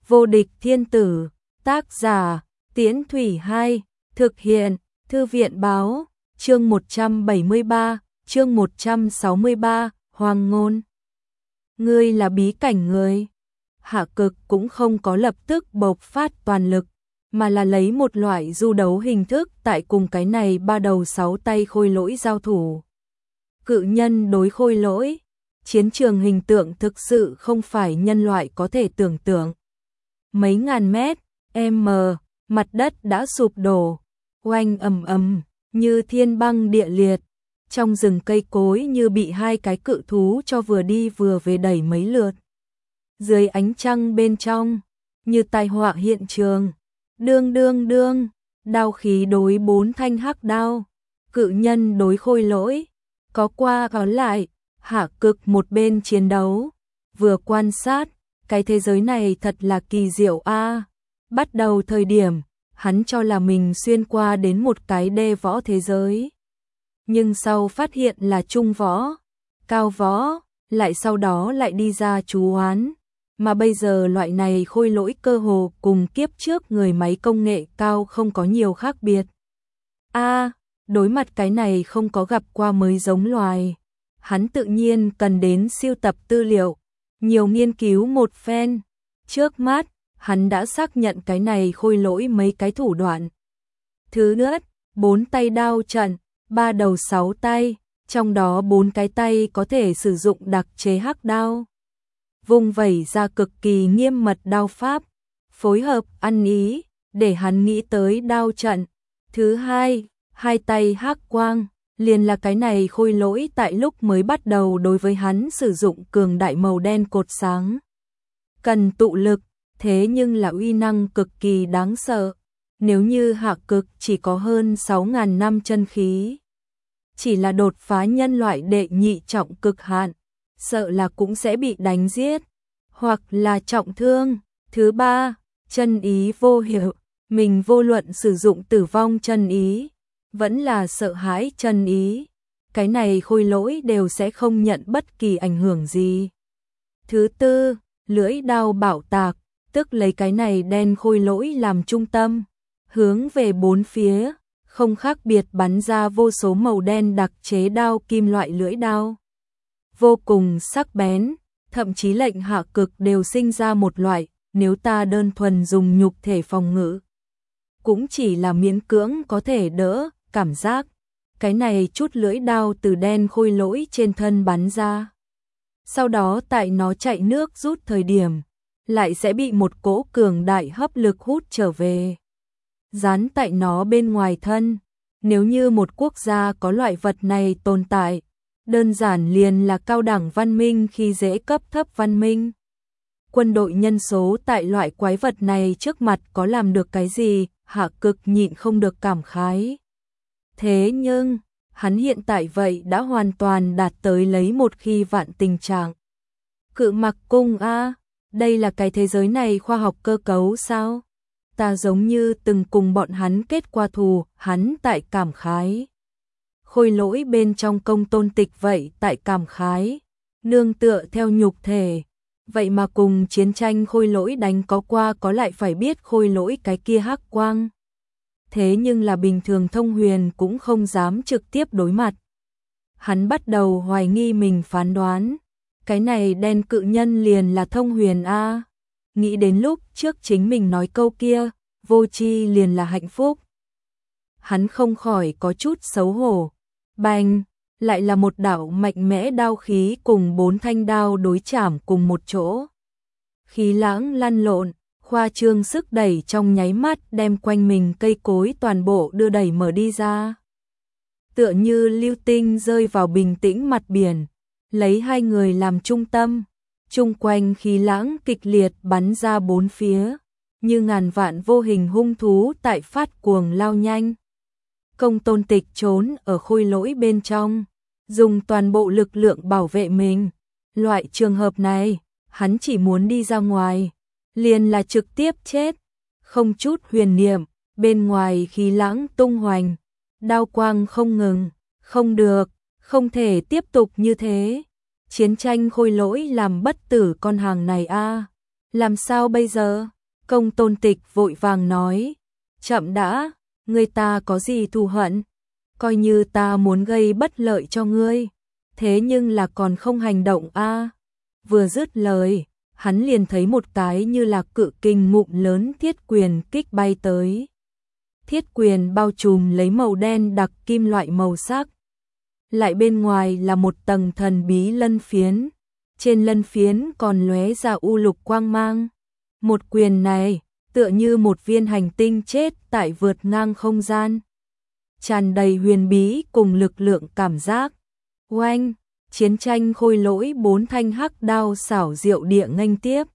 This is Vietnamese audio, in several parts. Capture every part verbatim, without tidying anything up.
Vô địch thiên tử, tác giả, Tiễn Thủy Hai, thực hiện, Thư viện báo, chương một trăm bảy mươi ba, chương một trăm sáu mươi ba, Hoàng ngôn. Ngươi là bí cảnh người. Hạ Cực cũng không có lập tức bộc phát toàn lực, mà là lấy một loại du đấu hình thức tại cùng cái này ba đầu sáu tay khôi lỗi giao thủ. Cự nhân đối khôi lỗi, chiến trường hình tượng thực sự không phải nhân loại có thể tưởng tượng. Mấy ngàn mét, m, mặt đất đã sụp đổ, oanh ầm ầm, như thiên băng địa liệt. Trong rừng cây cối như bị hai cái cự thú cho vừa đi vừa về đẩy mấy lượt. Dưới ánh trăng bên trong, như tai họa hiện trường. Đương đương đương, đao khí đối bốn thanh hắc đao, cự nhân đối khôi lỗi, có qua có lại. Hạ Cực một bên chiến đấu, vừa quan sát, cái thế giới này thật là kỳ diệu a. Bắt đầu thời điểm, hắn cho là mình xuyên qua đến một cái đê võ thế giới. Nhưng sau phát hiện là trung võ, cao võ, lại sau đó lại đi ra chú oán. Mà bây giờ loại này khôi lỗi cơ hồ cùng kiếp trước người máy công nghệ cao không có nhiều khác biệt. A, đối mặt cái này không có gặp qua mới giống loài. Hắn tự nhiên cần đến siêu tập tư liệu, nhiều nghiên cứu một phen. Trước mắt, hắn đã xác nhận cái này khôi lỗi mấy cái thủ đoạn. Thứ nhất, bốn tay đao trận, ba đầu sáu tay, trong đó bốn cái tay có thể sử dụng đặc chế hắc đao. Vung vẩy ra cực kỳ nghiêm mật đao pháp, phối hợp ăn ý, để hắn nghĩ tới đao trận. Thứ hai, hai tay hắc quang, liền là cái này khôi lỗi tại lúc mới bắt đầu đối với hắn sử dụng cường đại màu đen cột sáng. Cần tụ lực, thế nhưng là uy năng cực kỳ đáng sợ. Nếu như Hạ Cực chỉ có hơn sáu nghìn năm chân khí, chỉ là đột phá nhân loại đệ nhị trọng cực hạn, sợ là cũng sẽ bị đánh giết, hoặc là trọng thương. Thứ ba, chân ý vô hiệu, mình vô luận sử dụng tử vong chân ý, vẫn là sợ hãi chân ý, cái này khôi lỗi đều sẽ không nhận bất kỳ ảnh hưởng gì. Thứ tư, lưỡi đao bảo tạc, tức lấy cái này đen khôi lỗi làm trung tâm, hướng về bốn phía, không khác biệt bắn ra vô số màu đen đặc chế đao kim loại lưỡi đao. Vô cùng sắc bén, thậm chí lệnh Hạ Cực đều sinh ra một loại, nếu ta đơn thuần dùng nhục thể phòng ngự, cũng chỉ là miễn cưỡng có thể đỡ, cảm giác. Cái này chút lưỡi đao từ đen khôi lỗi trên thân bắn ra. Sau đó tại nó chạy nước rút thời điểm, lại sẽ bị một cỗ cường đại hấp lực hút trở về. Dán tại nó bên ngoài thân, nếu như một quốc gia có loại vật này tồn tại, đơn giản liền là cao đẳng văn minh khi dễ cấp thấp văn minh. Quân đội nhân số tại loại quái vật này trước mặt có làm được cái gì, Hạ Cực nhịn không được cảm khái. Thế nhưng, hắn hiện tại vậy đã hoàn toàn đạt tới lấy một khi vạn tình trạng. Cự Mặc Cung a, đây là cái thế giới này khoa học cơ cấu sao? Ta giống như từng cùng bọn hắn kết qua thù, hắn tại cảm khái. Khôi lỗi bên trong Công Tôn Tịch vậy tại cảm khái, nương tựa theo nhục thể, vậy mà cùng chiến tranh khôi lỗi đánh có qua có lại phải biết khôi lỗi cái kia hắc quang. Thế nhưng là bình thường Thông Huyền cũng không dám trực tiếp đối mặt. Hắn bắt đầu hoài nghi mình phán đoán, cái này đen cự nhân liền là Thông Huyền a. Nghĩ đến lúc trước chính mình nói câu kia, vô tri liền là hạnh phúc. Hắn không khỏi có chút xấu hổ. Bành, lại là một đạo mạnh mẽ đao khí cùng bốn thanh đao đối chạm cùng một chỗ. Khí lãng lăn lộn, khoa trương sức đẩy trong nháy mắt đem quanh mình cây cối toàn bộ đưa đẩy mở đi ra. Tựa như lưu tinh rơi vào bình tĩnh mặt biển, lấy hai người làm trung tâm, chung quanh khí lãng kịch liệt bắn ra bốn phía, như ngàn vạn vô hình hung thú tại phát cuồng lao nhanh. Công Tôn Tịch trốn ở khôi lỗi bên trong, dùng toàn bộ lực lượng bảo vệ mình. Loại trường hợp này, hắn chỉ muốn đi ra ngoài, liền là trực tiếp chết, không chút huyền niệm. Bên ngoài khí lãng tung hoành, đao quang không ngừng, không được, không thể tiếp tục như thế. Chiến tranh khôi lỗi làm bất tử con hàng này a, làm sao bây giờ? Công Tôn Tịch vội vàng nói, chậm đã, ngươi ta có gì thù hận, coi như ta muốn gây bất lợi cho ngươi, thế nhưng là còn không hành động a. Vừa dứt lời, hắn liền thấy một cái như là cự kình mụn lớn thiết quyền kích bay tới. Thiết quyền bao trùm lấy màu đen đặc kim loại màu sắc. Lại bên ngoài là một tầng thần bí lân phiến. Trên lân phiến còn lóe ra u lục quang mang. Một quyền này, tựa như một viên hành tinh chết tại vượt ngang không gian. Tràn đầy huyền bí cùng lực lượng cảm giác. Oanh, chiến tranh khôi lỗi bốn thanh hắc đao xảo diệu địa nghênh tiếp.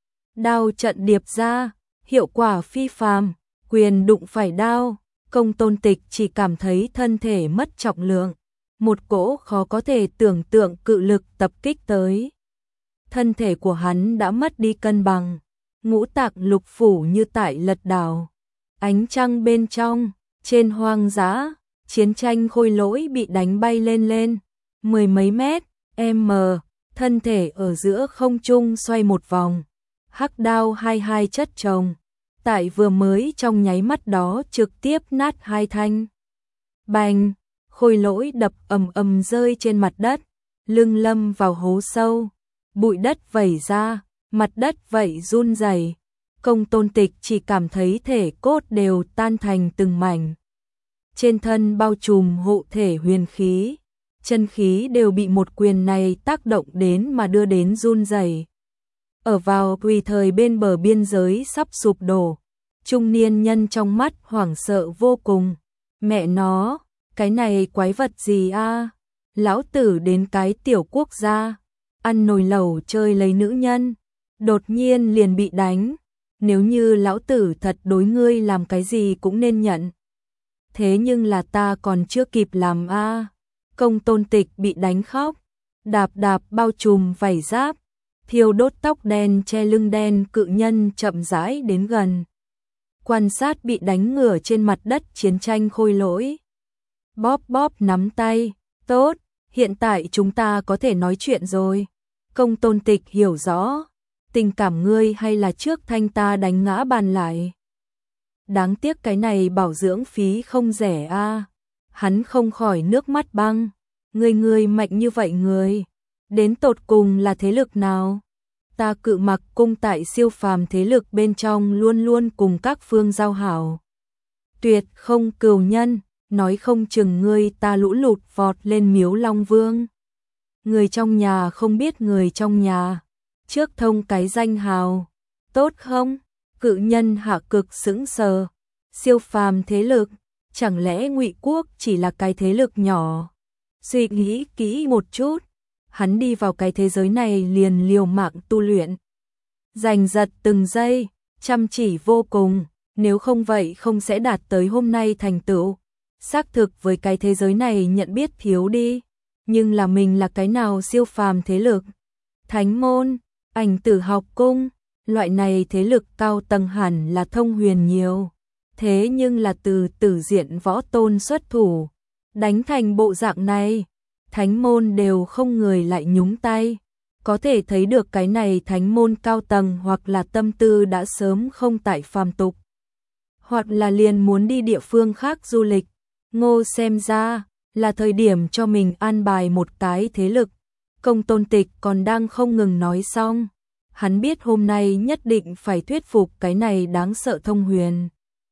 Đao trận điệp ra, hiệu quả phi phàm, quyền đụng phải đao, Công Tôn Tịch chỉ cảm thấy thân thể mất trọng lượng, một cỗ khó có thể tưởng tượng cự lực tập kích tới. Thân thể của hắn đã mất đi cân bằng, ngũ tạng lục phủ như tại lật đảo. Ánh trăng bên trong, trên hoang dã, chiến tranh khôi lỗi bị đánh bay lên lên, mười mấy mét, m, thân thể ở giữa không trung xoay một vòng. Hắc đao hai hai chất chồng, tại vừa mới trong nháy mắt đó trực tiếp nát hai thanh. Bành, khôi lỗi đập ầm ầm rơi trên mặt đất, lưng lâm vào hố sâu, bụi đất vẩy ra, mặt đất vậy run rẩy. Công Tôn Tịch chỉ cảm thấy thể cốt đều tan thành từng mảnh. Trên thân bao trùm hộ thể huyền khí, chân khí đều bị một quyền này tác động đến mà đưa đến run rẩy. Ở vào tùy thời bên bờ biên giới sắp sụp đổ, trung niên nhân trong mắt hoảng sợ vô cùng. Mẹ nó, cái này quái vật gì a? Lão tử đến cái tiểu quốc gia, ăn nồi lẩu chơi lấy nữ nhân, đột nhiên liền bị đánh. Nếu như lão tử thật đối ngươi làm cái gì cũng nên nhận. Thế nhưng là ta còn chưa kịp làm a. Công Tôn Tịch bị đánh khóc, đạp đạp bao trùm vảy giáp, thiêu đốt tóc đen che lưng đen cự nhân chậm rãi đến gần. Quan sát bị đánh ngửa trên mặt đất chiến tranh khôi lỗi. Bóp bóp nắm tay, tốt, hiện tại chúng ta có thể nói chuyện rồi. Công Tôn Tịch hiểu rõ, tình cảm ngươi hay là trước thanh ta đánh ngã bàn lại. Đáng tiếc cái này bảo dưỡng phí không rẻ a. Hắn không khỏi nước mắt băng. Ngươi ngươi mạnh như vậy người, đến tột cùng là thế lực nào? Ta Cự Mặc cung tại siêu phàm thế lực bên trong luôn luôn cùng các phương giao hảo. Tuyệt không cừu nhân, nói không chừng ngươi ta lũ lụt vọt lên miếu Long Vương. Người trong nhà không biết người trong nhà, trước thông cái danh hào, tốt không? Cự nhân Hạ Cực sững sờ, siêu phàm thế lực, chẳng lẽ Ngụy Quốc chỉ là cái thế lực nhỏ? Suy nghĩ kỹ một chút, hắn đi vào cái thế giới này liền liều mạng tu luyện. Giành giật từng giây, chăm chỉ vô cùng, nếu không vậy không sẽ đạt tới hôm nay thành tựu. Xác thực với cái thế giới này nhận biết thiếu đi, nhưng là mình là cái nào siêu phàm thế lực? Thánh môn, Ảnh Tử học cung, loại này thế lực cao tầng hẳn là thông huyền nhiều. Thế nhưng là từ tử diện võ tôn xuất thủ, đánh thành bộ dạng này, thánh môn đều không người lại nhúng tay. Có thể thấy được cái này thánh môn cao tầng hoặc là tâm tư đã sớm không tại phàm tục, hoặc là liền muốn đi địa phương khác du lịch. Ngô xem ra là thời điểm cho mình an bài một cái thế lực. Công Tôn Tịch còn đang không ngừng nói xong, hắn biết hôm nay nhất định phải thuyết phục cái này đáng sợ thông huyền.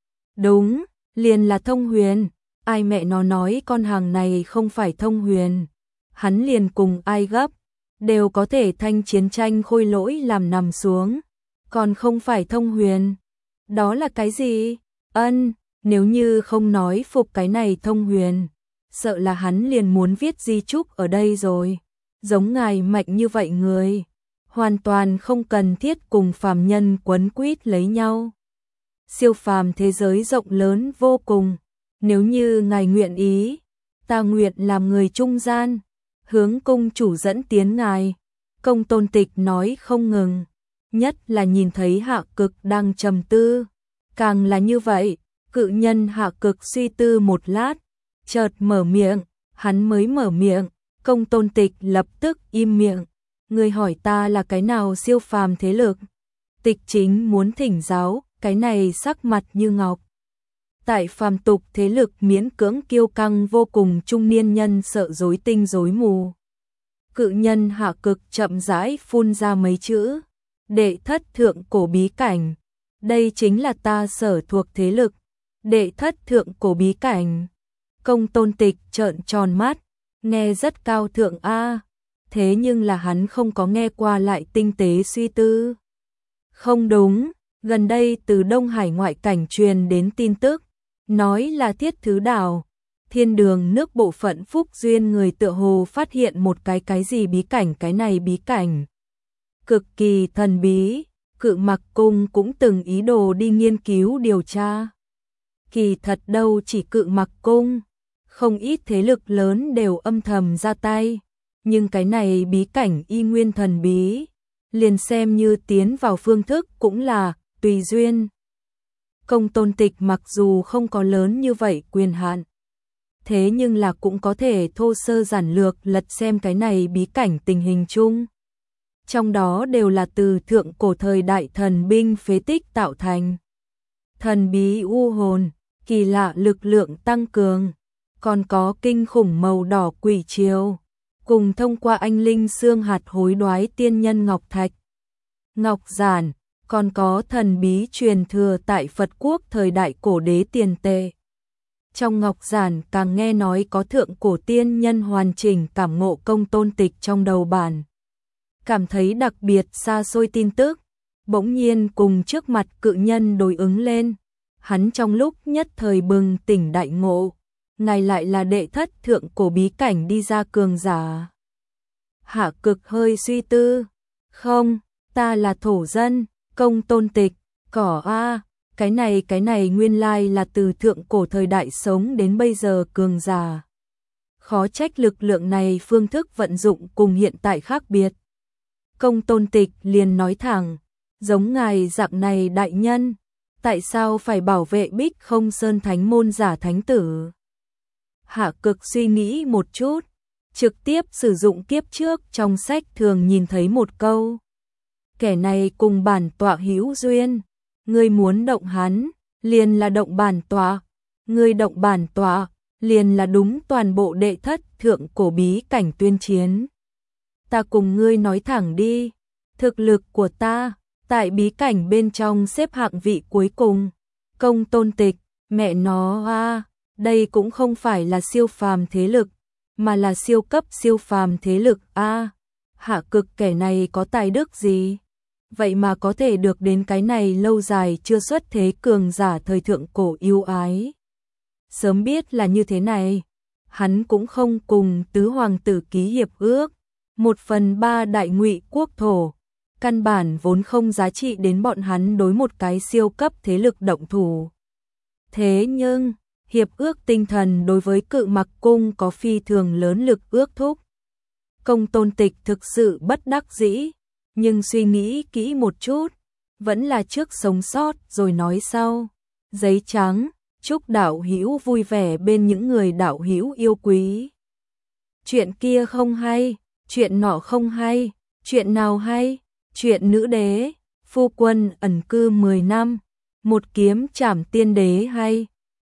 Đúng, liền là thông huyền, ai mẹ nó nói con hàng này không phải thông huyền. Hắn liền cùng ai gấp, đều có thể thanh chiến tranh khôi lỗi làm nằm xuống, còn không phải thông huyền. Đó là cái gì? Ân, nếu như không nói phục cái này thông huyền, sợ là hắn liền muốn viết di chúc ở đây rồi. Giống ngài mạnh như vậy người, hoàn toàn không cần thiết cùng phàm nhân quấn quýt lấy nhau. Siêu phàm thế giới rộng lớn vô cùng, nếu như ngài nguyện ý, ta nguyện làm người trung gian, hướng cung chủ dẫn tiến ngài. Công Tôn Tịch nói không ngừng, nhất là nhìn thấy Hạ Cực đang trầm tư, càng là như vậy. Cự nhân Hạ Cực suy tư một lát, chợt mở miệng, hắn mới mở miệng, Công Tôn Tịch lập tức im miệng. Người hỏi ta là cái nào siêu phàm thế lực? Tịch chính muốn thỉnh giáo, cái này sắc mặt như ngọc. Tại phàm tục thế lực miễn cưỡng kiêu căng vô cùng, trung niên nhân sợ rối tinh rối mù. Cự nhân Hạ Cực chậm rãi phun ra mấy chữ. Đệ thất thượng cổ bí cảnh. Đây chính là ta sở thuộc thế lực. Đệ thất thượng cổ bí cảnh. Công Tôn Tịch trợn tròn mắt. Nghe rất cao thượng a. Thế nhưng là hắn không có nghe qua, lại tinh tế suy tư. Không đúng, gần đây từ Đông Hải ngoại cảnh truyền đến tin tức. Nói là Thiết Thứ Đảo, thiên đường nước bộ phận Phúc Duyên người tựa hồ phát hiện một cái cái gì bí cảnh, cái này bí cảnh cực kỳ thần bí, Cự Mặc Cung cũng từng ý đồ đi nghiên cứu điều tra. Kỳ thật đâu chỉ Cự Mặc Cung, không ít thế lực lớn đều âm thầm ra tay, nhưng cái này bí cảnh y nguyên thần bí, liền xem như tiến vào phương thức cũng là tùy duyên. Công Tôn Tịch mặc dù không có lớn như vậy quyền hạn, thế nhưng là cũng có thể thô sơ giản lược lật xem cái này bí cảnh tình hình chung. Trong đó đều là từ thượng cổ thời đại thần binh phế tích tạo thành. Thần bí u hồn, kỳ lạ lực lượng tăng cường, còn có kinh khủng màu đỏ quỷ chiều, cùng thông qua anh linh xương hạt hối đoái tiên nhân ngọc thạch, ngọc giản, còn có thần bí truyền thừa tại Phật quốc thời đại cổ đế tiền tệ. Trong ngọc giản càng nghe nói có thượng cổ tiên nhân hoàn chỉnh cảm ngộ Công Tôn Tịch trong đầu bản. Cảm thấy đặc biệt xa xôi tin tức, bỗng nhiên cùng trước mặt cự nhân đối ứng lên. Hắn trong lúc nhất thời bừng tỉnh đại ngộ, ngài lại là đệ thất thượng cổ bí cảnh đi ra cường giả. Hạ Cực hơi suy tư, không, ta là thổ dân. Công Tôn Tịch, cỏ a, cái này cái này nguyên lai là từ thượng cổ thời đại sống đến bây giờ cường giả. Khó trách lực lượng này phương thức vận dụng cùng hiện tại khác biệt. Công Tôn Tịch liền nói thẳng, giống ngài dạng này đại nhân, tại sao phải bảo vệ Bích Không Sơn Thánh môn giả thánh tử? Hạ Cực suy nghĩ một chút, trực tiếp sử dụng kiếp trước trong sách thường nhìn thấy một câu. Kẻ này cùng bản tọa hữu duyên, ngươi muốn động hắn, liền là động bản tọa, ngươi động bản tọa, liền là đúng toàn bộ đệ thất thượng cổ bí cảnh tuyên chiến. Ta cùng ngươi nói thẳng đi, thực lực của ta, tại bí cảnh bên trong xếp hạng vị cuối cùng. Công Tôn Tịch, mẹ nó a, đây cũng không phải là siêu phàm thế lực, mà là siêu cấp siêu phàm thế lực a. Hạ Cực kẻ này có tài đức gì? Vậy mà có thể được đến cái này lâu dài chưa xuất thế cường giả thời thượng cổ yêu ái. Sớm biết là như thế này, hắn cũng không cùng tứ hoàng tử ký hiệp ước. Một phần ba đại ngụy quốc thổ, căn bản vốn không giá trị đến bọn hắn đối một cái siêu cấp thế lực động thủ. Thế nhưng, hiệp ước tinh thần đối với Cự Mặc Cung có phi thường lớn lực ước thúc. Công Tôn Tịch thực sự bất đắc dĩ, nhưng suy nghĩ kỹ một chút, vẫn là trước sống sót rồi nói sau. Giấy trắng, chúc đạo hữu vui vẻ bên những người đạo hữu yêu quý. Chuyện kia không hay, chuyện nọ không hay, chuyện nào hay? Chuyện nữ đế, phu quân ẩn cư mười năm, một kiếm trảm tiên đế hay.